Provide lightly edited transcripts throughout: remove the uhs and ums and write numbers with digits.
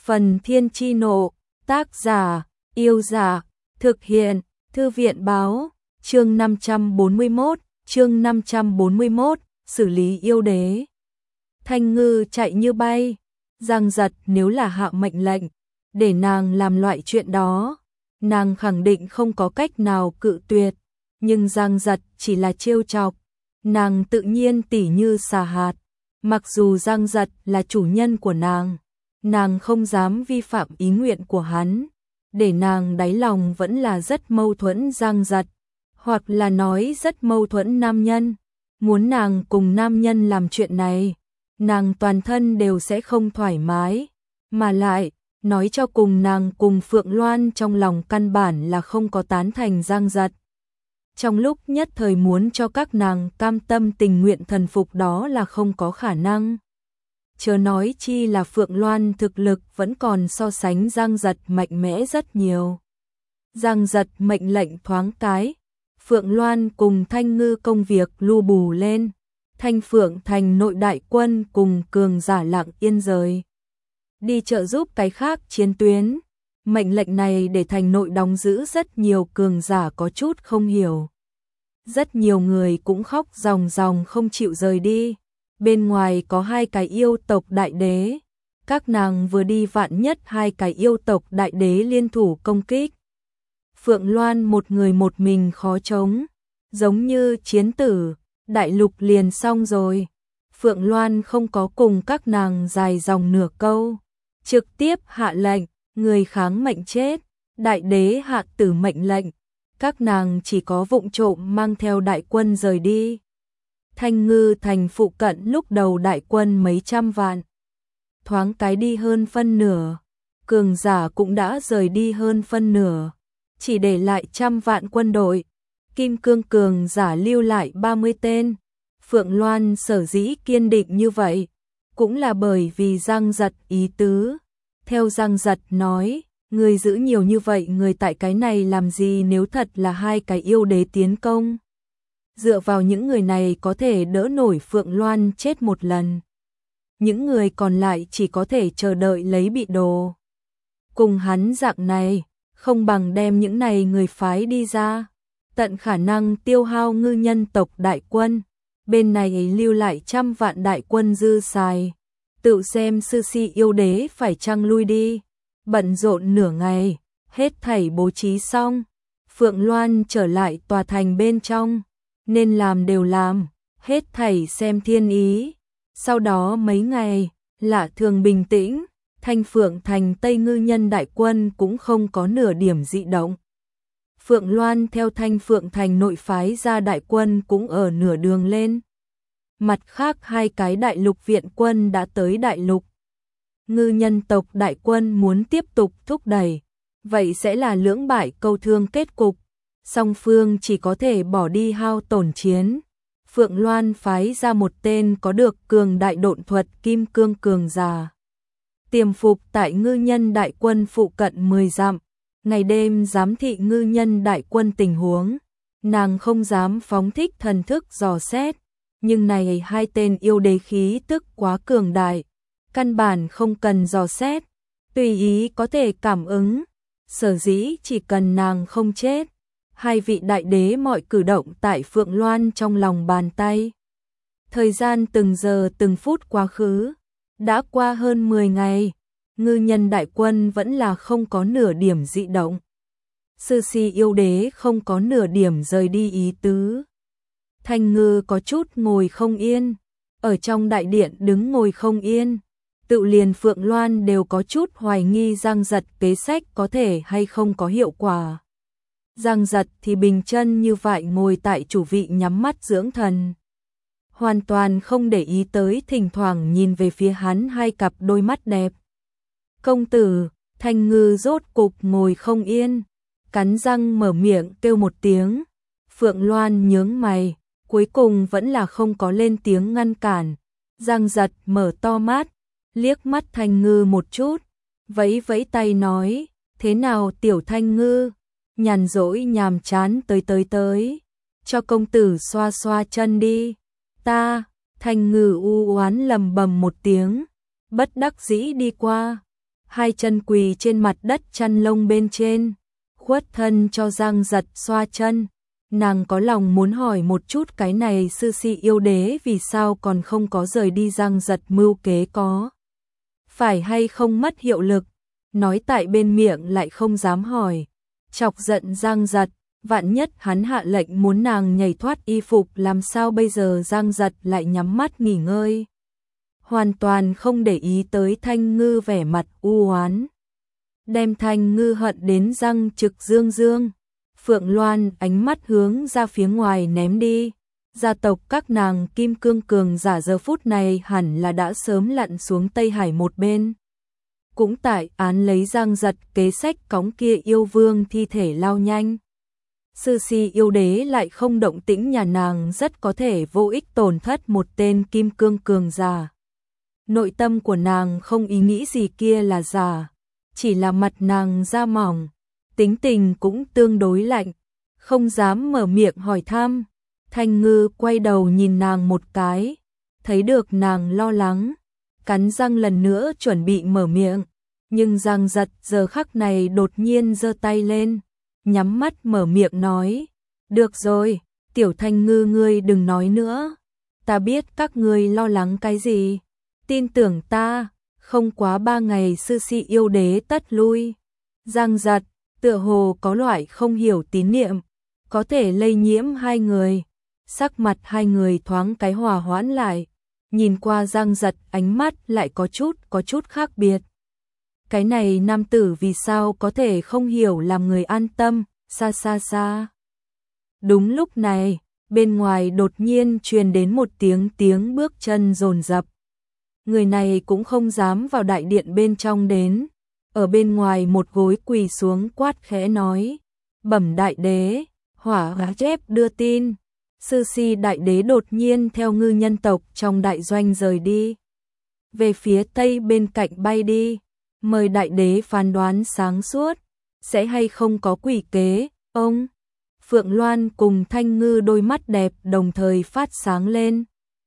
Phần Thiên Chi Nộ, tác giả, Yêu Giả, thực hiện, Thư viện Báo, chương 541, xử lý yêu đế. Thanh Ngư chạy như bay, Giang Giật nếu là hạ mệnh lệnh, để nàng làm loại chuyện đó, nàng khẳng định không có cách nào cự tuyệt, nhưng Giang Giật chỉ là trêu chọc, nàng tự nhiên tỉ như xà hạt, mặc dù Giang Giật là chủ nhân của nàng không dám vi phạm ý nguyện của hắn, để nàng đáy lòng vẫn là rất mâu thuẫn Giang Giật, hoặc là nói rất mâu thuẫn nam nhân, muốn nàng cùng nam nhân làm chuyện này, nàng toàn thân đều sẽ không thoải mái, mà lại, nói cho cùng nàng cùng Phượng Loan trong lòng căn bản là không có tán thành Giang Giật. Trong lúc nhất thời muốn cho các nàng cam tâm tình nguyện thần phục đó là không có khả năng. Chớ nói chi là Phượng Loan thực lực vẫn còn so sánh Giang Giật mạnh mẽ rất nhiều. Giang Giật mệnh lệnh thoáng cái, Phượng Loan cùng Thanh Ngư công việc lu bù lên, Thanh Phượng thành nội đại quân cùng cường giả Lặng Yên rời đi trợ giúp cái khác chiến tuyến. Mệnh lệnh này để thành nội đóng giữ rất nhiều cường giả có chút không hiểu. Rất nhiều người cũng khóc ròng ròng không chịu rời đi. Bên ngoài có 2 cái yêu tộc đại đế, các nàng vừa đi vạn nhất 2 cái yêu tộc đại đế liên thủ công kích. Phượng Loan một người một mình khó chống, giống như chiến tử, đại lục liền xong rồi. Phượng Loan không có cùng các nàng dài dòng nửa câu, trực tiếp hạ lệnh, người kháng mệnh chết, đại đế hạ tử mệnh lệnh, các nàng chỉ có vụng trộm mang theo đại quân rời đi. Thanh Ngư thành phụ cận lúc đầu đại quân mấy trăm vạn, thoáng cái đi hơn phân nửa, cường giả cũng đã rời đi hơn phân nửa, chỉ để lại trăm vạn quân đội. Kim Cương cường giả lưu lại 30 tên. Phượng Loan sở dĩ kiên định như vậy, cũng là bởi vì Giang Giật ý tứ. Theo Giang Giật nói, người giữ nhiều như vậy người tại cái này làm gì nếu thật là 2 cái yêu đế tiến công. Dựa vào những người này có thể đỡ nổi Phượng Loan chết một lần. Những người còn lại chỉ có thể chờ đợi lấy bị đồ. Cùng hắn dạng này, không bằng đem những này người phái đi ra. Tận khả năng tiêu hao ngư nhân tộc đại quân. Bên này lưu lại trăm vạn đại quân dư xài. Tự xem sư si yêu đế phải chăng lui đi. Bận rộn nửa ngày, hết thảy bố trí xong. Phượng Loan trở lại tòa thành bên trong. Nên làm đều làm, hết thảy xem thiên ý. Sau đó mấy ngày, lạ thường bình tĩnh, Thanh Phượng thành Tây ngư nhân đại quân cũng không có nửa điểm dị động. Phượng Loan theo Thanh Phượng thành nội phái ra đại quân cũng ở nửa đường lên. Mặt khác 2 cái đại lục viện quân đã tới đại lục. Ngư nhân tộc đại quân muốn tiếp tục thúc đẩy, vậy sẽ là lưỡng bại câu thương kết cục. Song phương chỉ có thể bỏ đi hao tổn chiến. Phượng Loan phái ra một tên có được cường đại độn thuật Kim Cương cường giả. Tiềm phục tại ngư nhân đại quân phụ cận 10 dặm, ngày đêm giám thị ngư nhân đại quân tình huống. Nàng không dám phóng thích thần thức dò xét, nhưng này 2 tên yêu đế khí tức quá cường đại, căn bản không cần dò xét, tùy ý có thể cảm ứng. Sở dĩ chỉ cần nàng không chết, 2 vị đại đế mọi cử động tại Phượng Loan trong lòng bàn tay. Thời gian từng giờ từng phút quá khứ, đã qua hơn 10 ngày, ngư nhân đại quân vẫn là không có nửa điểm dị động. Sư si yêu đế không có nửa điểm rời đi ý tứ. Thanh Ngư có chút ngồi không yên, ở trong đại điện đứng ngồi không yên. Tự liền Phượng Loan đều có chút hoài nghi Giang Giật kế sách có thể hay không có hiệu quả. Giang Giật thì bình chân như vậy ngồi tại chủ vị nhắm mắt dưỡng thần. Hoàn toàn không để ý tới thỉnh thoảng nhìn về phía hắn 2 cặp đôi mắt đẹp. Công tử, Thanh Ngư rốt cục ngồi không yên, cắn răng mở miệng kêu một tiếng. Phượng Loan nhướng mày, cuối cùng vẫn là không có lên tiếng ngăn cản. Giang Giật mở to mắt, liếc mắt Thanh Ngư một chút, vẫy vẫy tay nói, thế nào tiểu Thanh Ngư? Nhàn rỗi nhàm chán tới, cho công tử xoa xoa chân đi. Ta, Thanh Ngư u oán lầm bầm một tiếng, bất đắc dĩ đi qua. hai chân quỳ trên mặt đất chăn lông bên trên, khuất thân cho Giang Giật xoa chân. Nàng có lòng muốn hỏi một chút cái này sư si yêu đế vì sao còn không có rời đi. Giang Giật mưu kế có phải hay không mất hiệu lực, nói tại bên miệng lại không dám hỏi, chọc giận Giang Giật. Vạn nhất hắn hạ lệnh muốn nàng nhảy thoát y phục làm sao bây giờ. Giang Giật lại nhắm mắt nghỉ ngơi, hoàn toàn không để ý tới Thanh Ngư vẻ mặt u oán, đem Thanh Ngư hận đến răng trực dương dương. Phượng Loan ánh mắt hướng ra phía ngoài ném đi. Gia tộc các nàng kim cương cường giả giờ phút này hẳn là đã sớm lặn xuống Tây Hải một bên. Cũng tại án lấy Giang Giật kế sách cõng kia yêu vương thi thể lao nhanh. Sư si yêu đế lại không động tĩnh, nhà nàng rất có thể vô ích tổn thất một tên kim cương cường giả. Nội tâm của nàng không ý nghĩ gì kia là giả, chỉ là mặt nàng da mỏng, tính tình cũng tương đối lạnh, không dám mở miệng hỏi thăm. Thanh Ngư quay đầu nhìn nàng một cái, thấy được nàng lo lắng, cắn răng lần nữa chuẩn bị mở miệng, nhưng Giang Giật giờ khắc này đột nhiên giơ tay lên, nhắm mắt mở miệng nói, được rồi, tiểu Thanh Ngư ngươi đừng nói nữa, ta biết các ngươi lo lắng cái gì, tin tưởng ta, không quá 3 ngày sư si yêu đế tất lui. Giang Giật tựa hồ có loại không hiểu tín niệm, có thể lây nhiễm hai người. Sắc mặt hai người thoáng cái hòa hoãn lại, nhìn qua Giang Giật ánh mắt lại có chút khác biệt. Cái này nam tử vì sao có thể không hiểu làm người an tâm, xa xa xa. Đúng lúc này, bên ngoài đột nhiên truyền đến một tiếng bước chân dồn dập. Người này cũng không dám vào đại điện bên trong đến, ở bên ngoài một gối quỳ xuống quát khẽ nói, bẩm đại đế, hỏa gá chép đưa tin. Sư si đại đế đột nhiên theo ngư nhân tộc trong đại doanh rời đi, về phía tây bên cạnh bay đi, mời đại đế phán đoán sáng suốt, sẽ hay không có quỷ kế, ông. Phượng Loan cùng Thanh Ngư đôi mắt đẹp đồng thời phát sáng lên.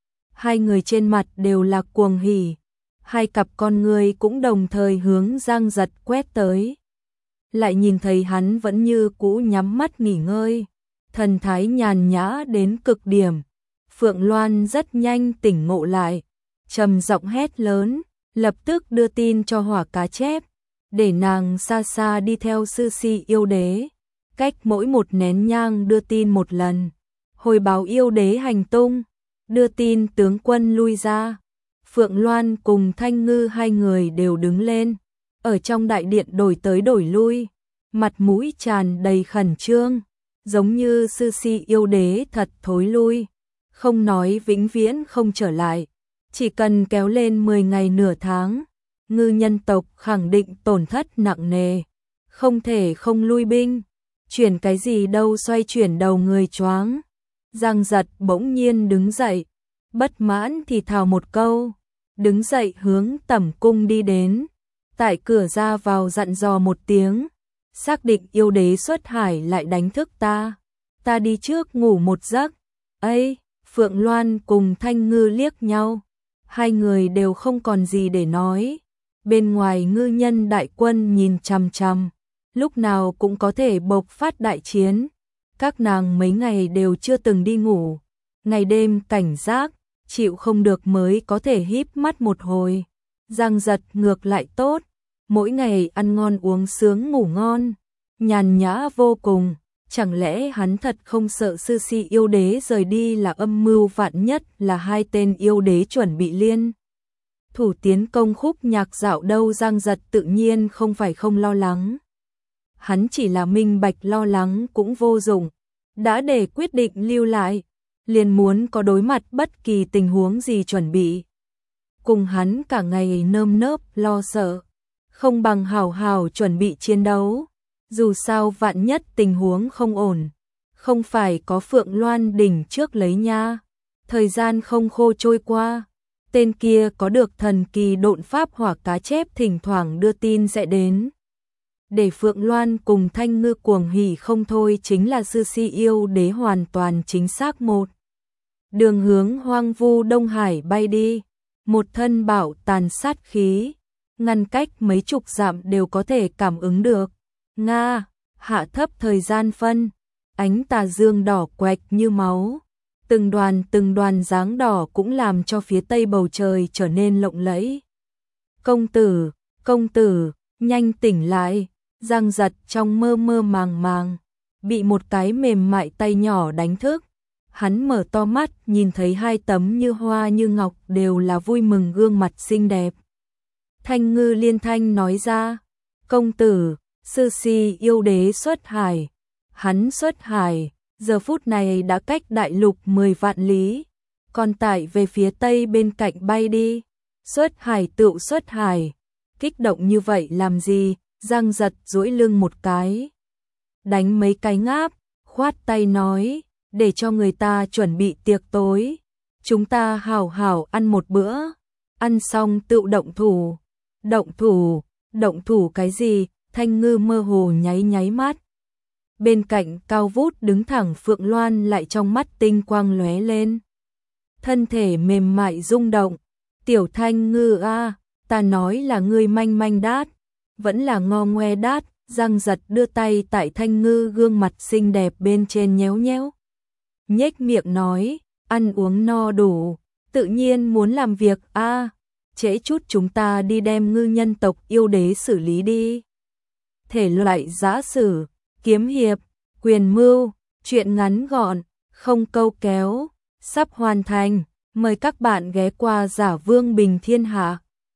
Hai người trên mặt đều là cuồng hỉ, hai cặp con người cũng đồng thời hướng Giang Giật quét tới. Lại nhìn thấy hắn vẫn như cũ nhắm mắt nghỉ ngơi, thần thái nhàn nhã đến cực điểm. Phượng Loan rất nhanh tỉnh ngộ lại, trầm giọng hét lớn, lập tức đưa tin cho Hỏa Cá Chép, để nàng xa xa đi theo sư si yêu đế, cách mỗi một nén nhang đưa tin một lần, hồi báo yêu đế hành tung, đưa tin tướng quân lui ra. Phượng Loan cùng Thanh Ngư hai người đều đứng lên, ở trong đại điện đổi tới đổi lui, mặt mũi tràn đầy khẩn trương, giống như sư si yêu đế thật thối lui, không nói vĩnh viễn không trở lại, chỉ cần kéo lên 10 ngày nửa tháng, ngư nhân tộc khẳng định tổn thất nặng nề, không thể không lui binh, chuyển cái gì đâu, xoay chuyển đầu người choáng. Giang Giật bỗng nhiên đứng dậy, bất mãn thì thào một câu, đứng dậy hướng tẩm cung đi đến, tại cửa ra vào dặn dò một tiếng, xác định yêu đế xuất hải lại đánh thức ta đi trước ngủ một giấc. Ấy, Phượng Loan cùng Thanh Ngư liếc nhau, hai người đều không còn gì để nói. Bên ngoài ngư nhân đại quân nhìn chằm chằm, lúc nào cũng có thể bộc phát đại chiến. Các nàng mấy ngày đều chưa từng đi ngủ, ngày đêm cảnh giác, chịu không được mới có thể híp mắt một hồi. Giang Giật ngược lại tốt, mỗi ngày ăn ngon uống sướng ngủ ngon, nhàn nhã vô cùng. Chẳng lẽ hắn thật không sợ sư si yêu đế rời đi là âm mưu, vạn nhất là hai tên yêu đế chuẩn bị liên thủ tiến công Khúc Nhạc Dạo đâu? Giang Giật tự nhiên không phải không lo lắng, hắn chỉ là minh bạch lo lắng cũng vô dụng, đã để quyết định lưu lại, liền muốn có đối mặt bất kỳ tình huống gì chuẩn bị. Cùng hắn cả ngày nơm nớp lo sợ, không bằng hào hào chuẩn bị chiến đấu. Dù sao vạn nhất tình huống không ổn, không phải có Phượng Loan đỉnh trước lấy nha. Thời gian không khô trôi qua, tên kia có được thần kỳ độn pháp Hỏa Cá Chép thỉnh thoảng đưa tin sẽ đến. Để Phượng Loan cùng Thanh Ngư cuồng hỉ không thôi chính là sư si yêu đế hoàn toàn chính xác một đường hướng hoang vu Đông Hải bay đi, một thân bảo tàn sát khí, ngăn cách mấy chục dặm đều có thể cảm ứng được. Nga, hạ thấp thời gian phân, ánh tà dương đỏ quạch như máu. Từng đoàn dáng đỏ cũng làm cho phía tây bầu trời trở nên lộng lẫy. Công tử, nhanh tỉnh lại, Giang Giật trong mơ mơ màng, bị một cái mềm mại tay nhỏ đánh thức. Hắn mở to mắt, nhìn thấy hai tấm như hoa như ngọc đều là vui mừng gương mặt xinh đẹp. Thanh Ngư liên thanh nói ra, công tử, sư si yêu đế xuất hải. Hắn xuất hải, giờ phút này đã cách đại lục 10 vạn lý, còn tại về phía tây bên cạnh bay đi. Xuất hải tựu xuất hải, kích động như vậy làm gì? Giang Giật duỗi lưng một cái, đánh mấy cái ngáp, khoát tay nói, để cho người ta chuẩn bị tiệc tối, chúng ta hảo hảo ăn một bữa, ăn xong tựu động thủ. Động thủ cái gì? Thanh Ngư mơ hồ nháy mắt. Bên cạnh cao vút đứng thẳng Phượng Loan lại trong mắt tinh quang lóe lên. Thân thể mềm mại rung động. Tiểu Thanh Ngư a, ta nói là ngươi manh đát, vẫn là ngo ngoe đát. Giang Giật đưa tay tại Thanh Ngư gương mặt xinh đẹp bên trên nhéo. Nhếch miệng nói, ăn uống no đủ, tự nhiên muốn làm việc a. Trễ chút chúng ta đi đem ngư nhân tộc yêu đế xử lý đi. Thể loại giã sử, kiếm hiệp, quyền mưu, truyện ngắn gọn, không câu kéo, sắp hoàn thành. Mời các bạn ghé qua Giả Vương Bình Thiên Hạ.